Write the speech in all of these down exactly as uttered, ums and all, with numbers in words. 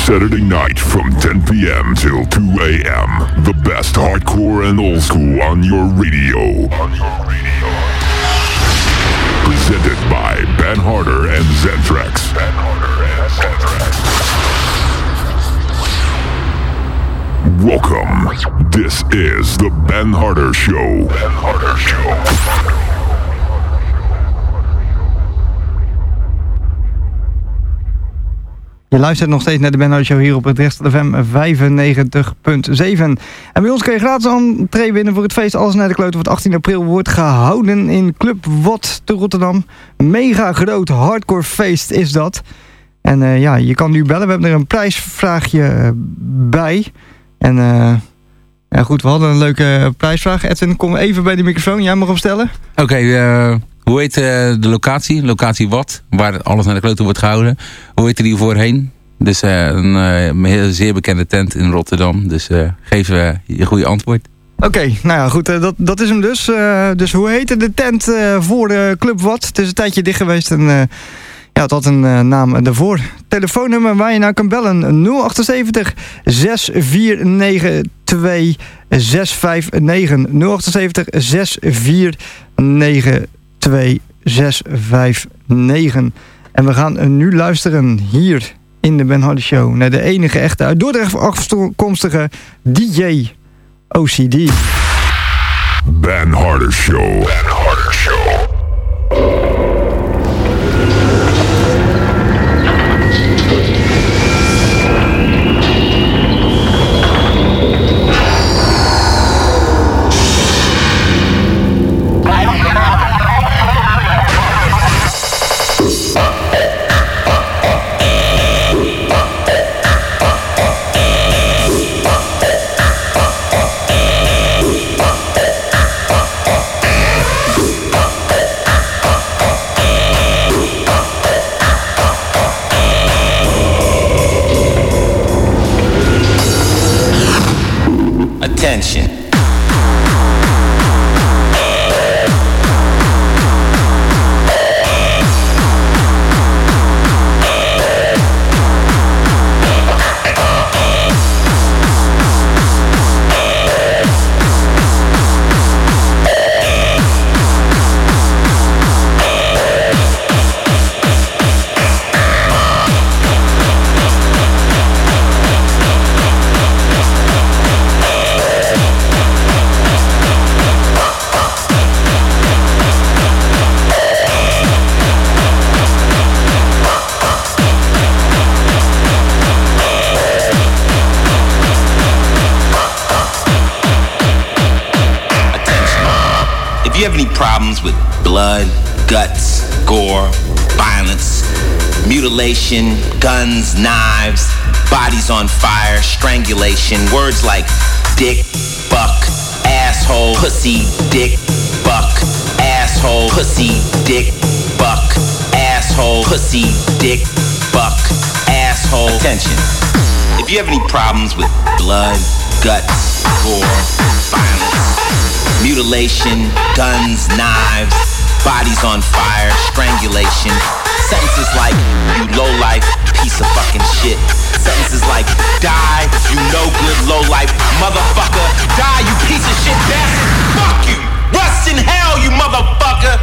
Saturday night from ten p.m. till two a.m. The best hardcore and old school on your radio. On your radio. Presented by Ben Harder and Zentrax. Ben Harder and Zentrax. Welcome. This is the Ben Harder Show. Ben Harder Show. Je luistert nog steeds naar de Ben Harder Show hier op het Recht F M vijfennegentig punt zeven. En bij ons kun je gratis entree winnen voor het feest Alles naar de Kloten wat achttien april wordt gehouden in Club Wat te Rotterdam. Mega groot hardcore feest is dat. En uh, ja, je kan nu bellen. We hebben er een prijsvraagje bij. En uh, ja, goed, we hadden een leuke prijsvraag. Edwin, kom even bij de microfoon. Jij mag hem stellen. Oké, okay, uh, hoe heet uh, de locatie? Locatie Wat, waar Alles naar de Kloten wordt gehouden. Hoe heette die voorheen? Dus uh, een uh, heel zeer bekende tent in Rotterdam. Dus uh, geef uh, je goede antwoord. Oké, okay, nou ja, goed, uh, dat, dat is hem dus. Uh, dus hoe heette de tent uh, voor uh, Club Wat? Het is een tijdje dicht geweest en... Uh, Ja, het had een uh, naam daarvoor. Telefoonnummer waar je naar kan bellen. nul achtenzeventig, zes vier negen twee, zes vijf negen. nul achtenzeventig, zes vier negen twee, zes vijf negen. En we gaan nu luisteren hier in de Ben Harder Show naar de enige echte uit Dordrecht afkomstige D J O C D. Ben Harder Show. Ben Harder Show. Attention. If you have any problems with blood, guts, gore, violence, mutilation, guns, knives, bodies on fire, strangulation, words like dick, fuck, asshole, pussy, dick, fuck, asshole, pussy, dick, fuck, asshole, pussy, dick, fuck, asshole. Attention. If you have any problems with blood, guts, gore, violence, mutilation, guns, knives, bodies on fire, strangulation, sentences like, you low-life piece of fucking shit. Sentences like, die, you no-good low-life motherfucker. Die, you piece of shit bastard. Fuck you. Rust in hell, you motherfucker.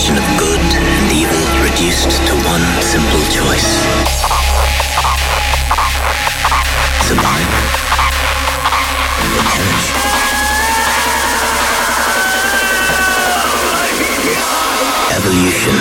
vision of good and evil reduced to one simple choice. Survive or perish. Evolution.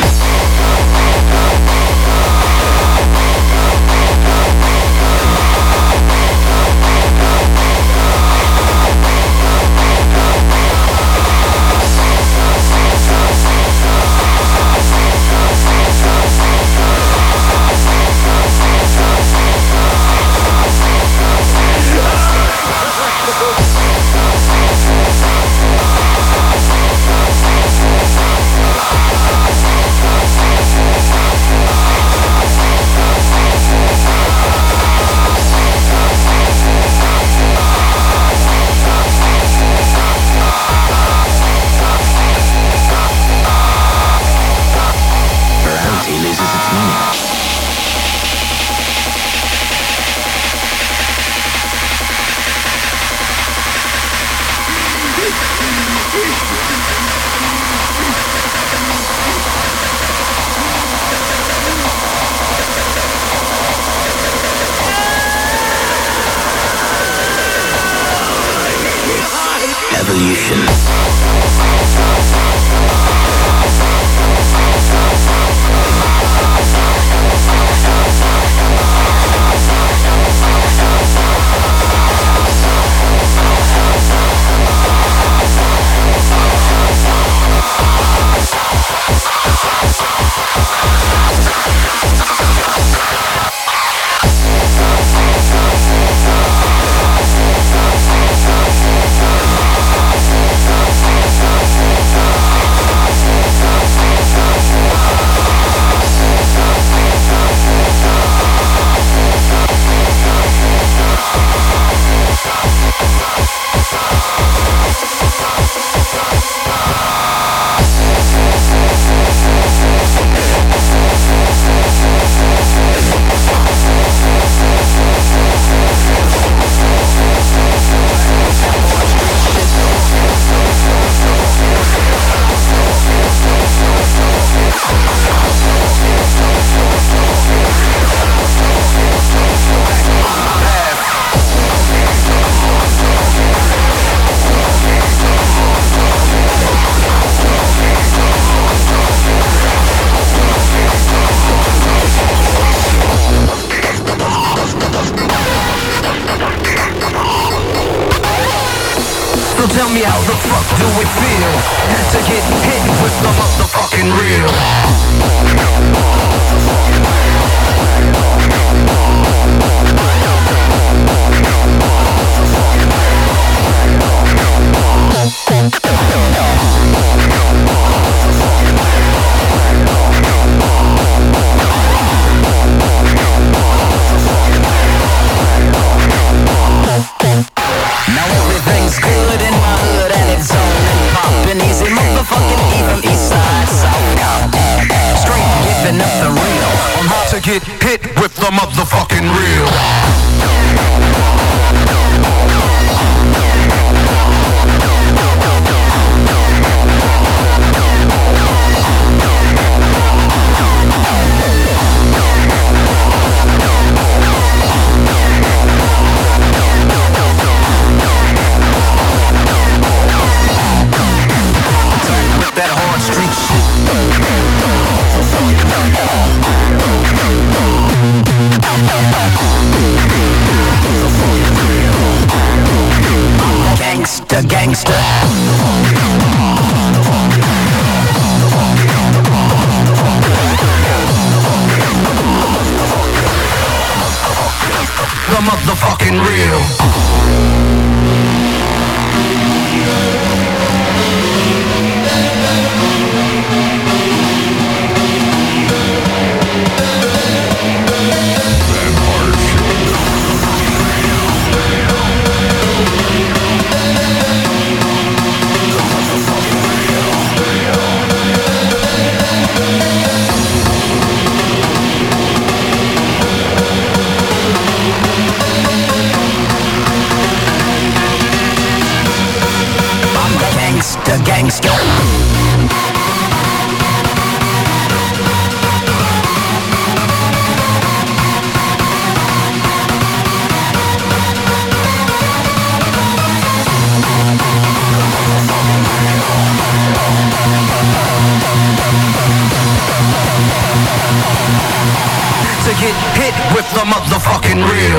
Evolution. Tell me how the fuck do it feel to get hit with the motherfucking real? Now everything's good in my hood and it's on and poppin' easy, motherfucking even east side, south Compton. Straight giving up the real on how to get hit with the motherfucking real. That hard street shit. Gangsta, gangsta. The motherfucking real. gangster. the motherfucking real.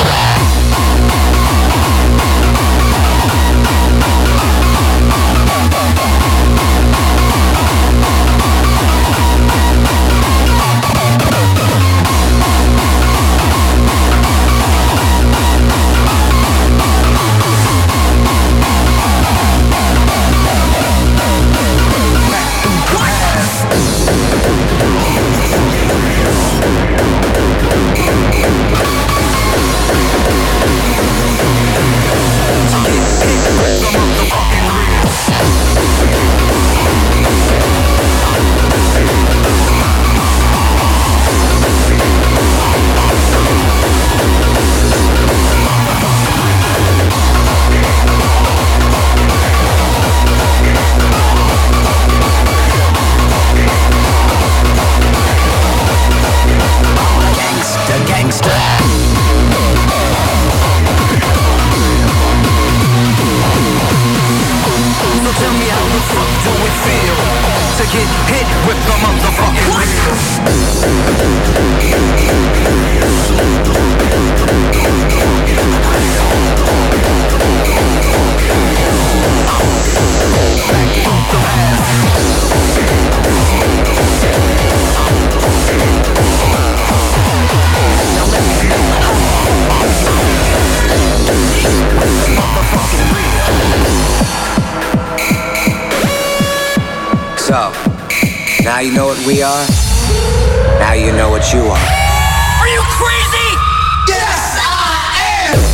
Now you know what we are. Now you know what you are. Are you crazy? Yes, I am.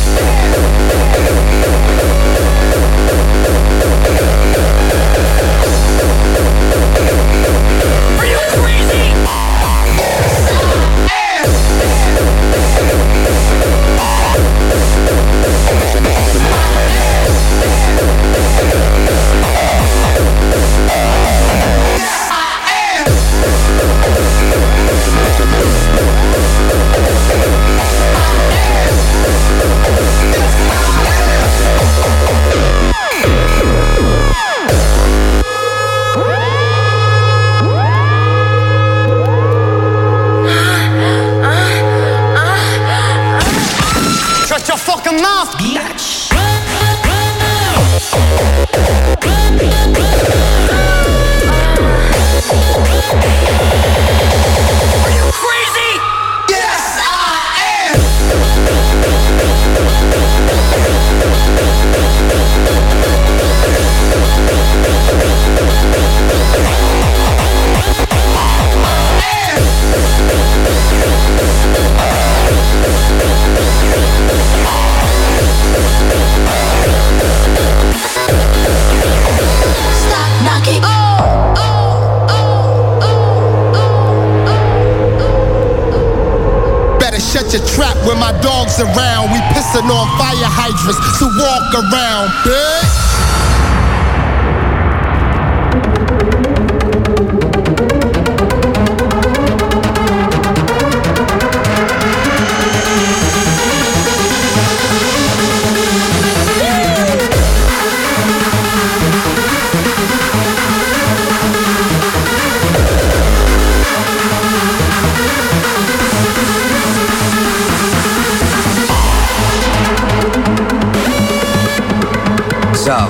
Are you crazy? Yes, I shut your fucking mouth, bitch! Are you crazy? Yes, I am! Stop knocking. Oh, oh, oh, oh, oh, oh. Better shut your trap when my dog's around. We pissing on fire hydrants, so walk around, bitch. So,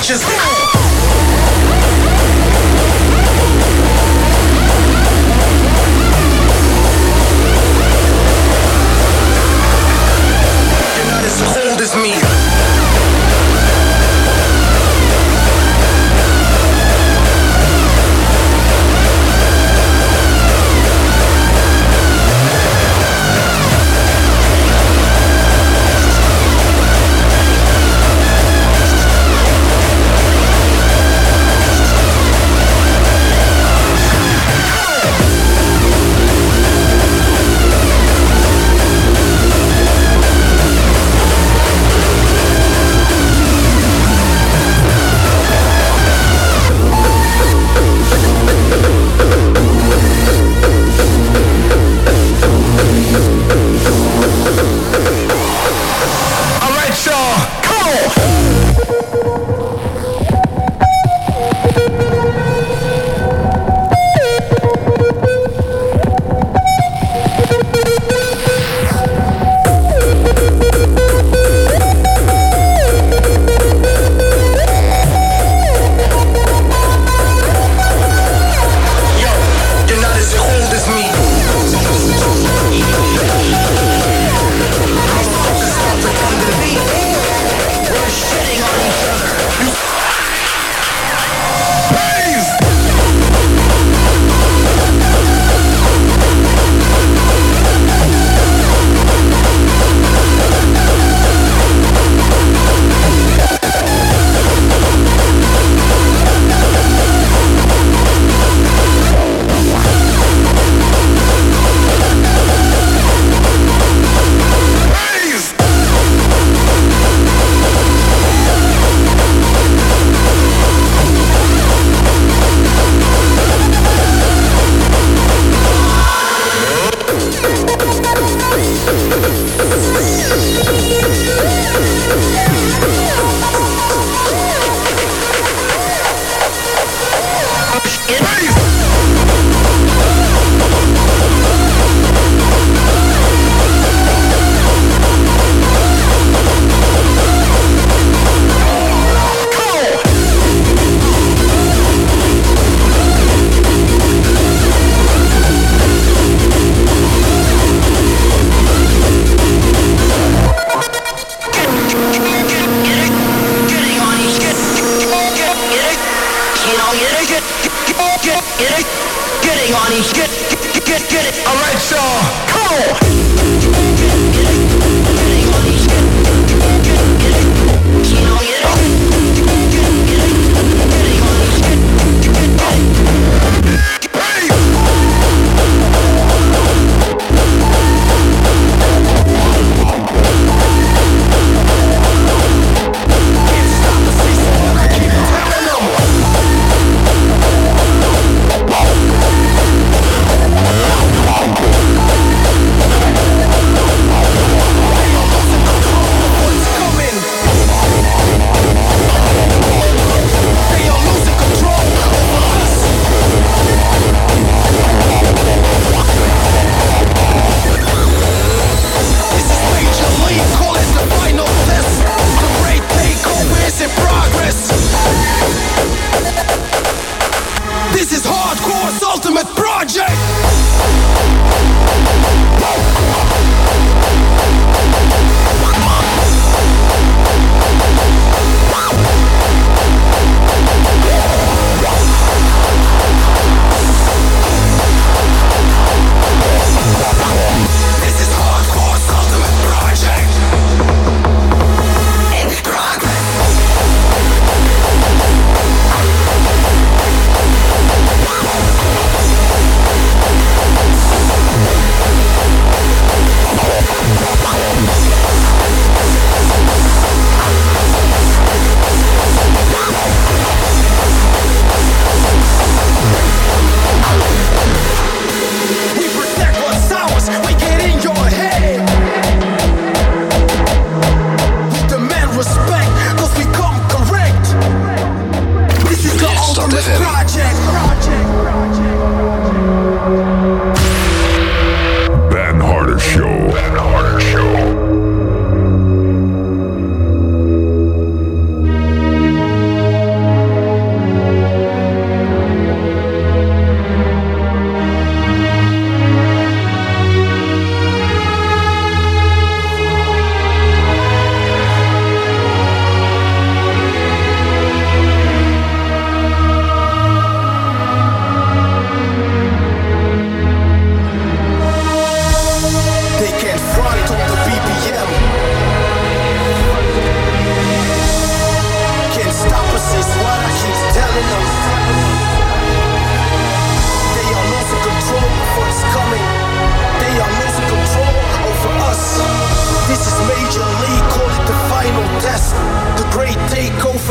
bitches. You're not as cold as me.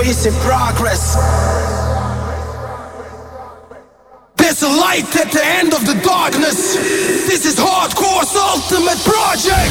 is in progress. There's a light at the end of the darkness. This is hardcore's ultimate project.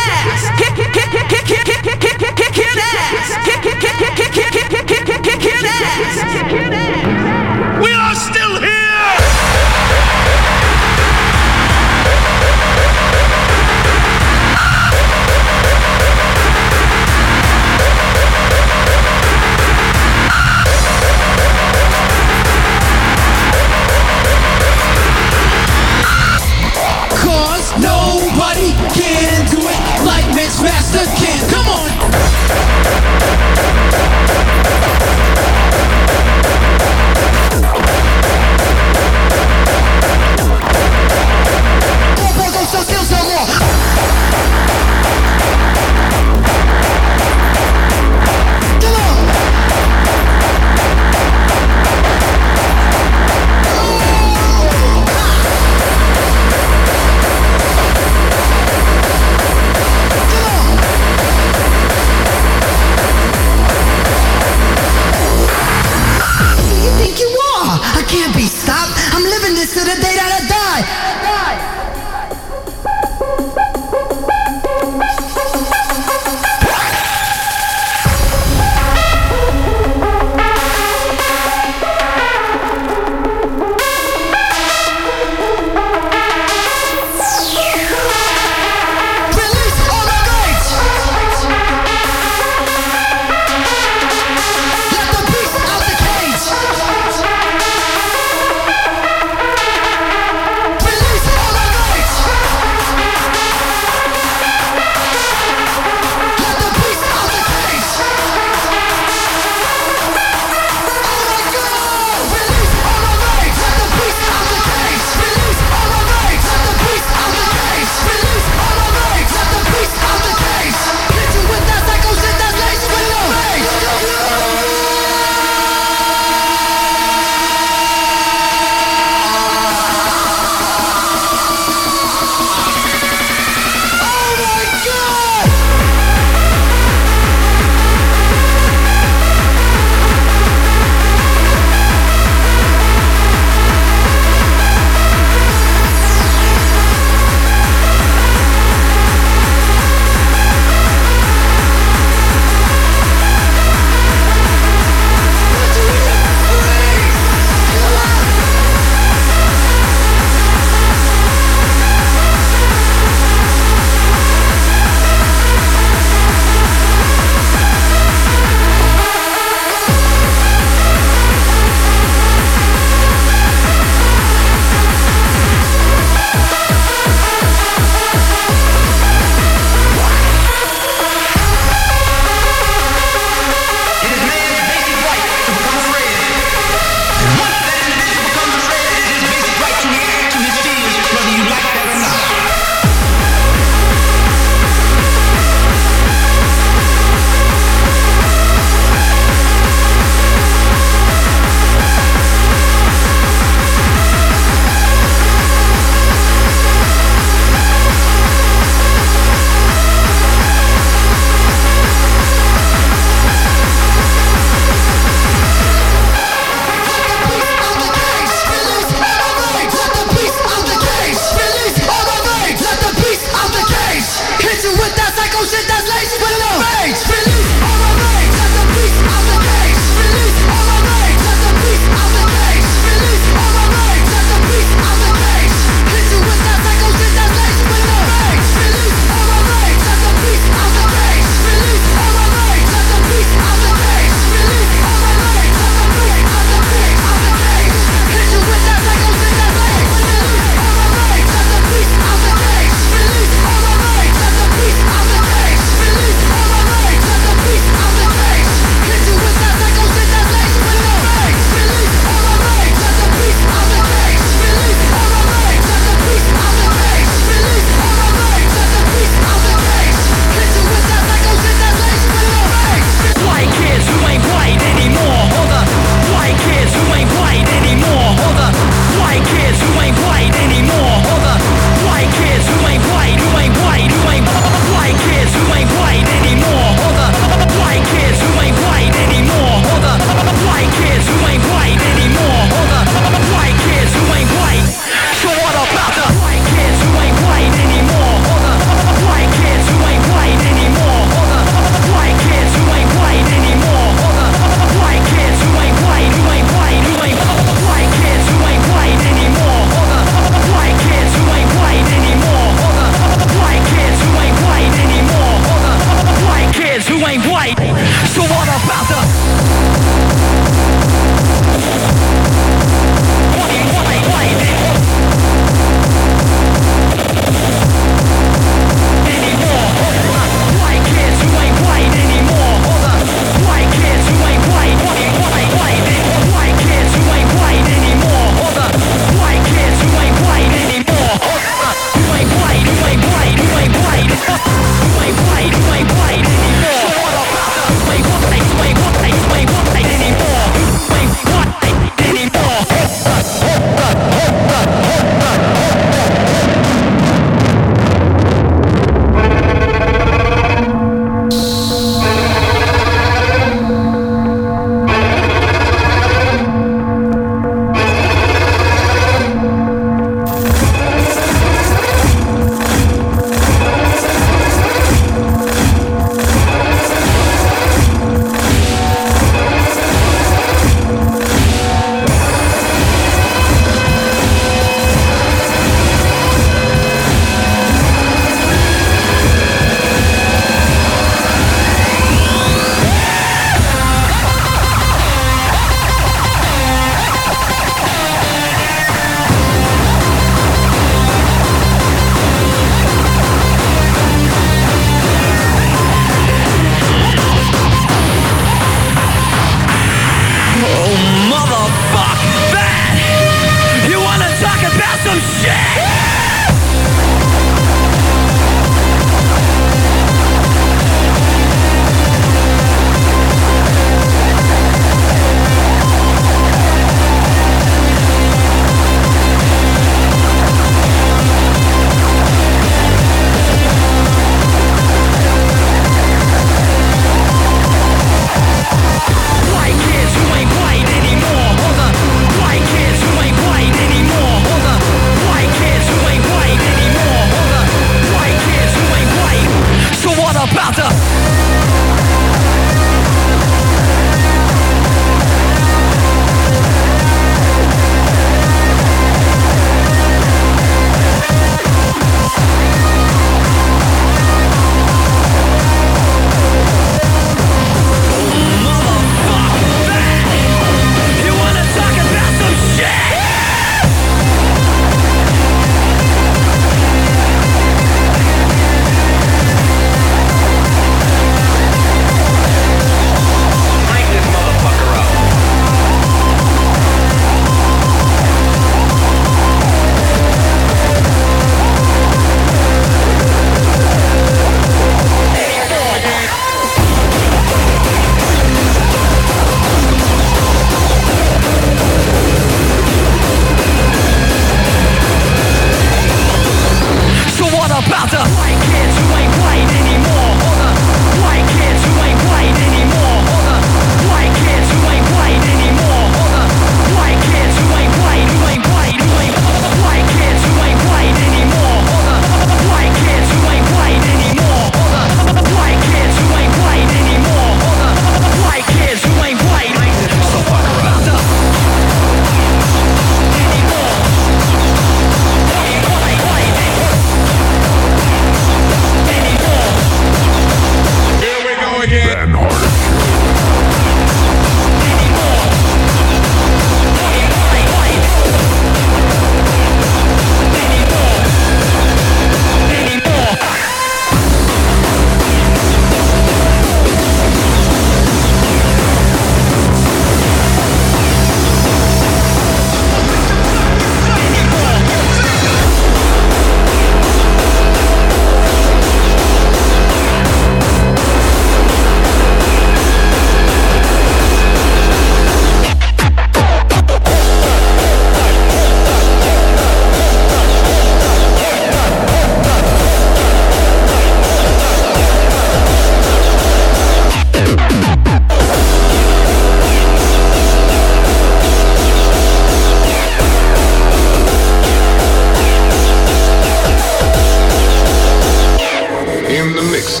In the mix.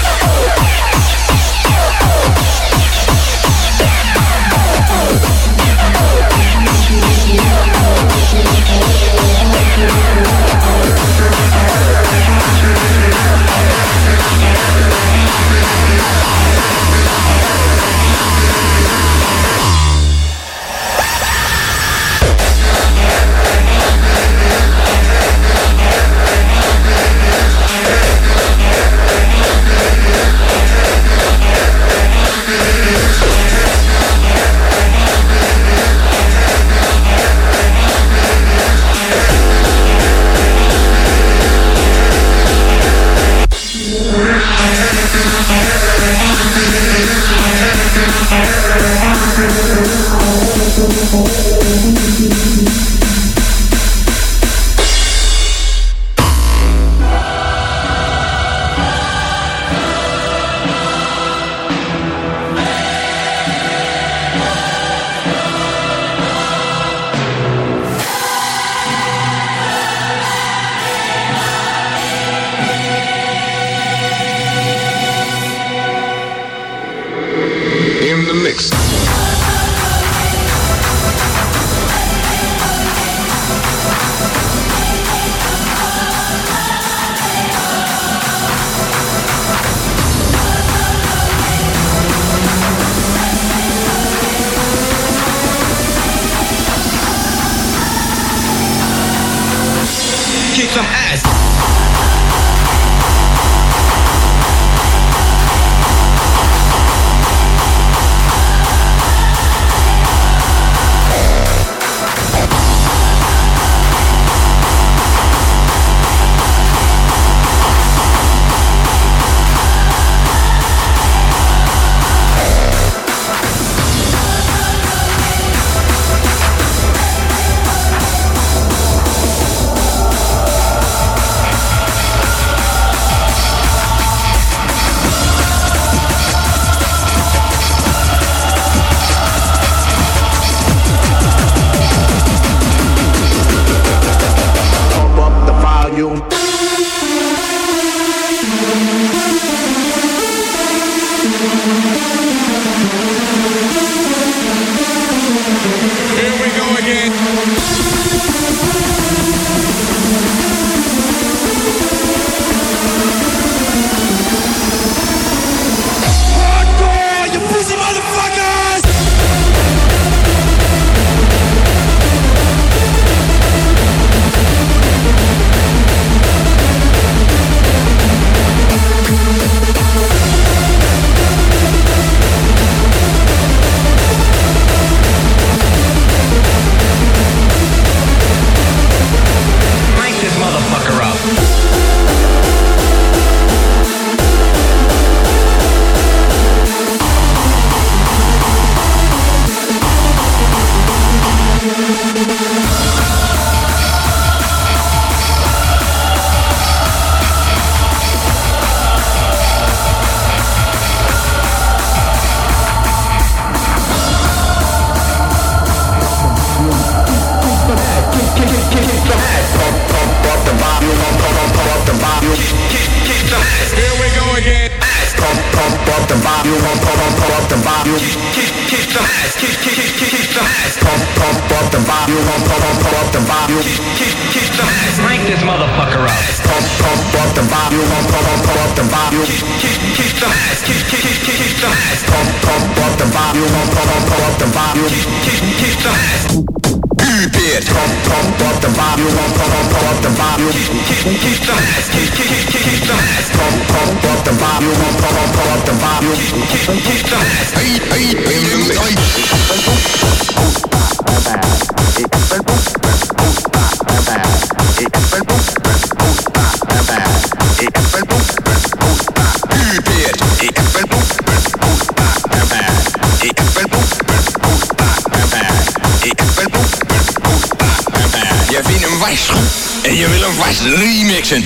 Kick some ass. Je vindt hem vast goed en je wil hem vast remixen.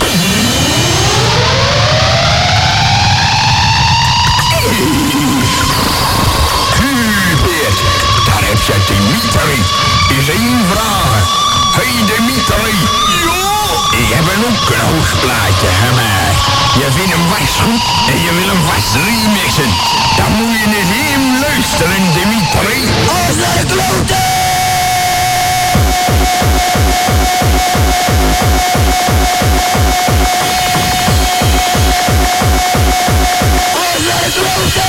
Hubert, daar heb je Dimitri. Is één vraag. Hey Dimitri. Ja? Ik heb een ook een hoogplaatje gemaakt. Je vindt hem vast goed en je wil hem vast remixen. Dan moet je eens even luisteren, Dimitri. Alles naar de kloten! Alles naar de kloten!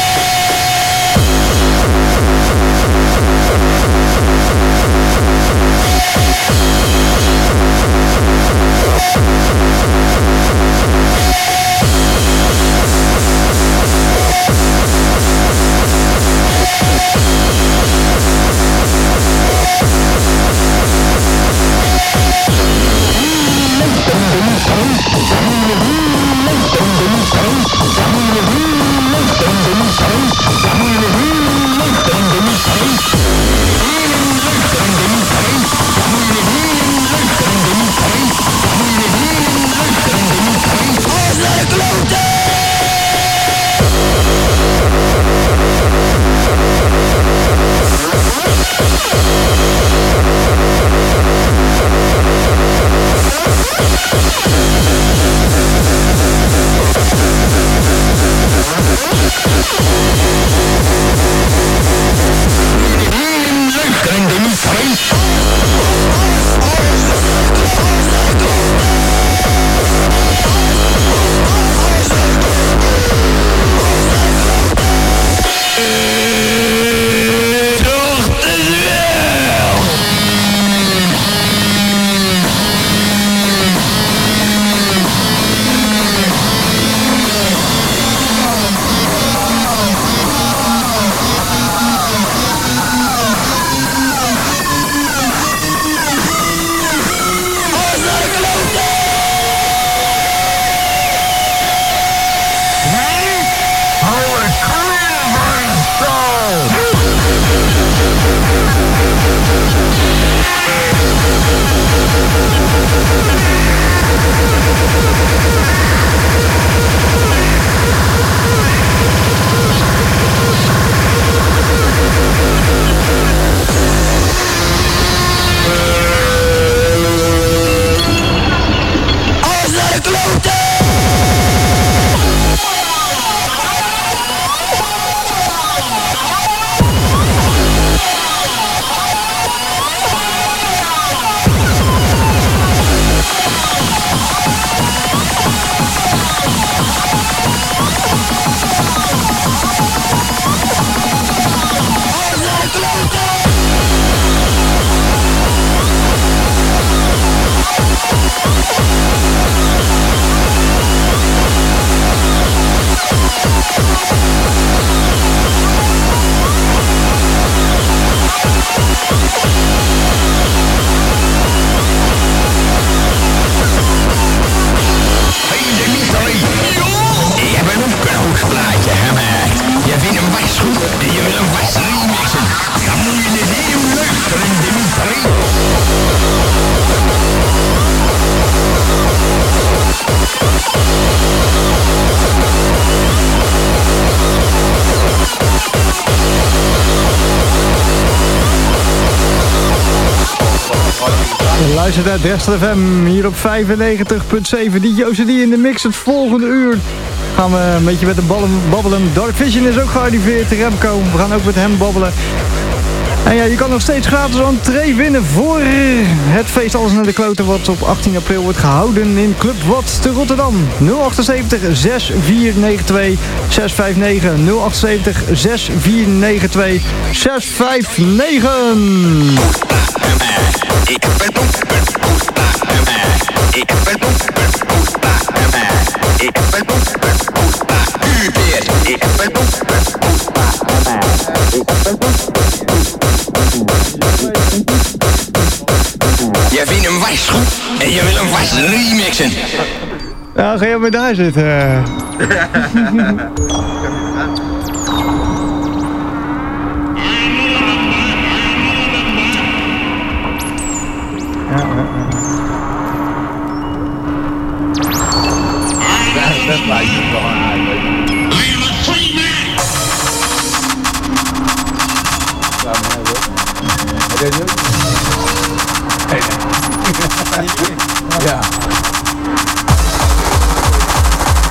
Luistert uit Dresden F M hier op vijfennegentig punt zeven. Die Jose die in de mix. Het volgende uur gaan we een beetje met hem babbelen. Dark Vision is ook gearriveerd. Remco, we gaan ook met hem babbelen. En ja, je kan nog steeds gratis entree winnen voor het feest Alles naar de Kloten, wat op achttien april wordt gehouden in Club Wat te Rotterdam. nul acht zeven zes vier negen twee zes vijf negen nul acht zeven zes vier negen twee zes vijf negen. Ik ben Ik ben Ik ben U weer. Ik ben Je vindt hem vast goed en je wil hem vast remixen. Ja, ga je maar daar zitten. Ja, Dat lijkt me wel aardig. I am a free man! Ja, maar hij wil. Hij deed het ook. Nee, nee. Ja.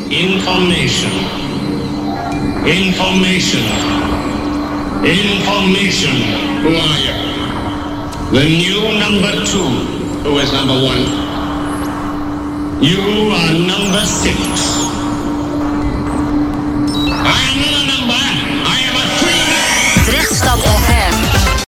Information. Information. Information. Who are you? The new number two. Who is number one? You are number six. I am